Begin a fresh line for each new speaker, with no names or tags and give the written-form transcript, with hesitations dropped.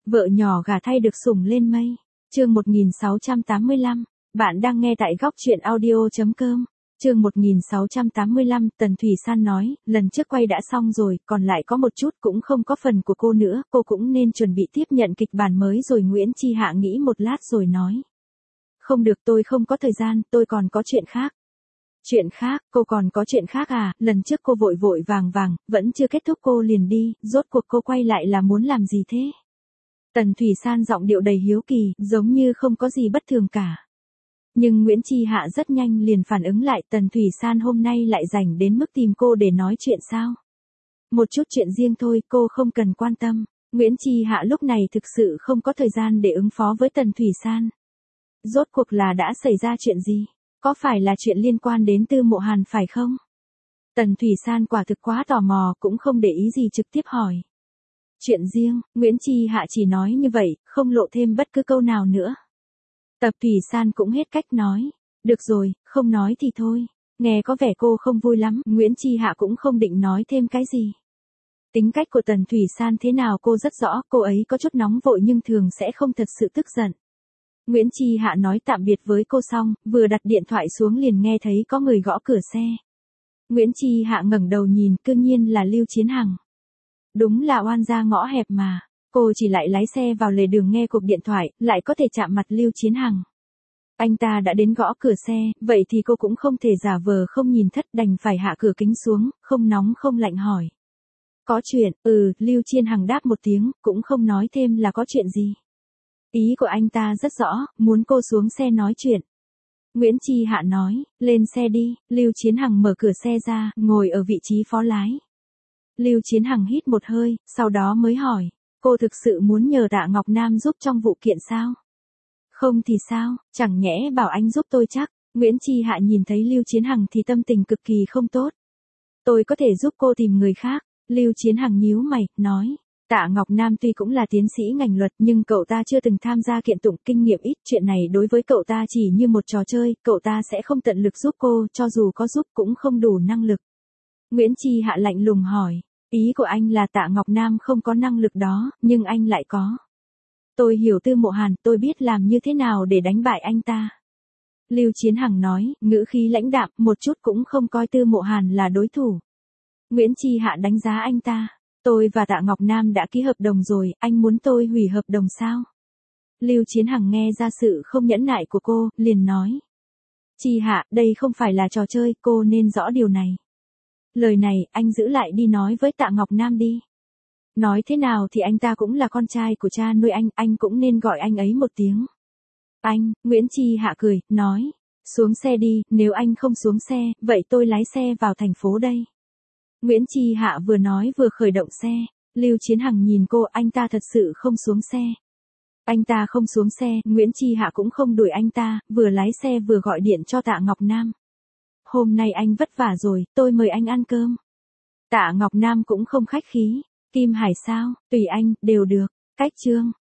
Vợ nhỏ gả thay được sủng lên mây. Chương 1685. Bạn đang nghe tại góc truyện audio.com. Chương 1685, Tần Thủy San nói, lần trước quay đã xong rồi, còn lại có một chút cũng không có phần của cô nữa, cô cũng nên chuẩn bị tiếp nhận kịch bản mới rồi. Nguyễn Chi Hạ nghĩ một lát rồi nói. Không được, tôi không có thời gian, tôi còn có chuyện khác. Chuyện khác, cô còn có chuyện khác à? Lần trước cô vội vội vàng vàng, vẫn chưa kết thúc cô liền đi, rốt cuộc cô quay lại là muốn làm gì thế? Tần Thủy San giọng điệu đầy hiếu kỳ, giống như không có gì bất thường cả. Nhưng Nguyễn Chi Hạ rất nhanh liền phản ứng lại, Tần Thủy San hôm nay lại rảnh đến mức tìm cô để nói chuyện sao? Một chút chuyện riêng thôi, cô không cần quan tâm. Nguyễn Chi Hạ lúc này thực sự không có thời gian để ứng phó với Tần Thủy San. Rốt cuộc là đã xảy ra chuyện gì? Có phải là chuyện liên quan đến Tư Mộ Hàn phải không? Tần Thủy San quả thực quá tò mò, cũng không để ý gì trực tiếp hỏi. Chuyện riêng, Nguyễn Chi Hạ chỉ nói như vậy, không lộ thêm bất cứ câu nào nữa. Tập Thủy San cũng hết cách nói. Được rồi, không nói thì thôi. Nghe có vẻ cô không vui lắm, Nguyễn Chi Hạ cũng không định nói thêm cái gì. Tính cách của Tần Thủy San thế nào cô rất rõ, cô ấy có chút nóng vội nhưng thường sẽ không thật sự tức giận. Nguyễn Chi Hạ nói tạm biệt với cô xong, vừa đặt điện thoại xuống liền nghe thấy có người gõ cửa xe. Nguyễn Chi Hạ ngẩng đầu nhìn, cư nhiên là Lưu Chiến Hằng. Đúng là oan gia ngõ hẹp mà. Cô chỉ lại lái xe vào lề đường nghe cuộc điện thoại, lại có thể chạm mặt Lưu Chiến Hằng. Anh ta đã đến gõ cửa xe, vậy thì cô cũng không thể giả vờ không nhìn thất, đành phải hạ cửa kính xuống, không nóng không lạnh hỏi. Có chuyện, Lưu Chiến Hằng đáp một tiếng, cũng không nói thêm là có chuyện gì. Ý của anh ta rất rõ, muốn cô xuống xe nói chuyện. Nguyễn Chi Hạ nói, lên xe đi. Lưu Chiến Hằng mở cửa xe ra, ngồi ở vị trí phó lái. Lưu Chiến Hằng hít một hơi, sau đó mới hỏi, cô thực sự muốn nhờ Tạ Ngọc Nam giúp trong vụ kiện sao? Không thì sao, chẳng nhẽ bảo anh giúp tôi chắc. Nguyễn Chi Hạ nhìn thấy Lưu Chiến Hằng thì tâm tình cực kỳ không tốt. Tôi có thể giúp cô tìm người khác. Lưu Chiến Hằng nhíu mày, nói. Tạ Ngọc Nam tuy cũng là tiến sĩ ngành luật nhưng cậu ta chưa từng tham gia kiện tụng, kinh nghiệm ít, chuyện này đối với cậu ta chỉ như một trò chơi, cậu ta sẽ không tận lực giúp cô, cho dù có giúp cũng không đủ năng lực. Nguyễn Chi Hạ lạnh lùng hỏi, ý của anh là Tạ Ngọc Nam không có năng lực đó, nhưng anh lại có. Tôi hiểu Tư Mộ Hàn, tôi biết làm như thế nào để đánh bại anh ta. Lưu Chiến Hằng nói, ngữ khí lãnh đạm, một chút cũng không coi Tư Mộ Hàn là đối thủ. Nguyễn Chi Hạ đánh giá anh ta. Tôi và Tạ Ngọc Nam đã ký hợp đồng rồi, anh muốn tôi hủy hợp đồng sao? Lưu Chiến Hằng nghe ra sự không nhẫn nại của cô, liền nói. Chi Hạ, đây không phải là trò chơi, cô nên rõ điều này. Lời này, anh giữ lại đi nói với Tạ Ngọc Nam đi. Nói thế nào thì anh ta cũng là con trai của cha nuôi anh cũng nên gọi anh ấy một tiếng. Anh, Nguyễn Chi Hạ cười, nói. Xuống xe đi, nếu anh không xuống xe, vậy tôi lái xe vào thành phố đây. Nguyễn Chi Hạ vừa nói vừa khởi động xe. Lưu Chiến Hằng nhìn cô, anh ta thật sự không xuống xe. Anh ta không xuống xe, Nguyễn Chi Hạ cũng không đuổi anh ta, vừa lái xe vừa gọi điện cho Tạ Ngọc Nam. Hôm nay anh vất vả rồi, tôi mời anh ăn cơm. Tạ Ngọc Nam cũng không khách khí. Kim Hải sao, tùy anh, đều được. Cách chương.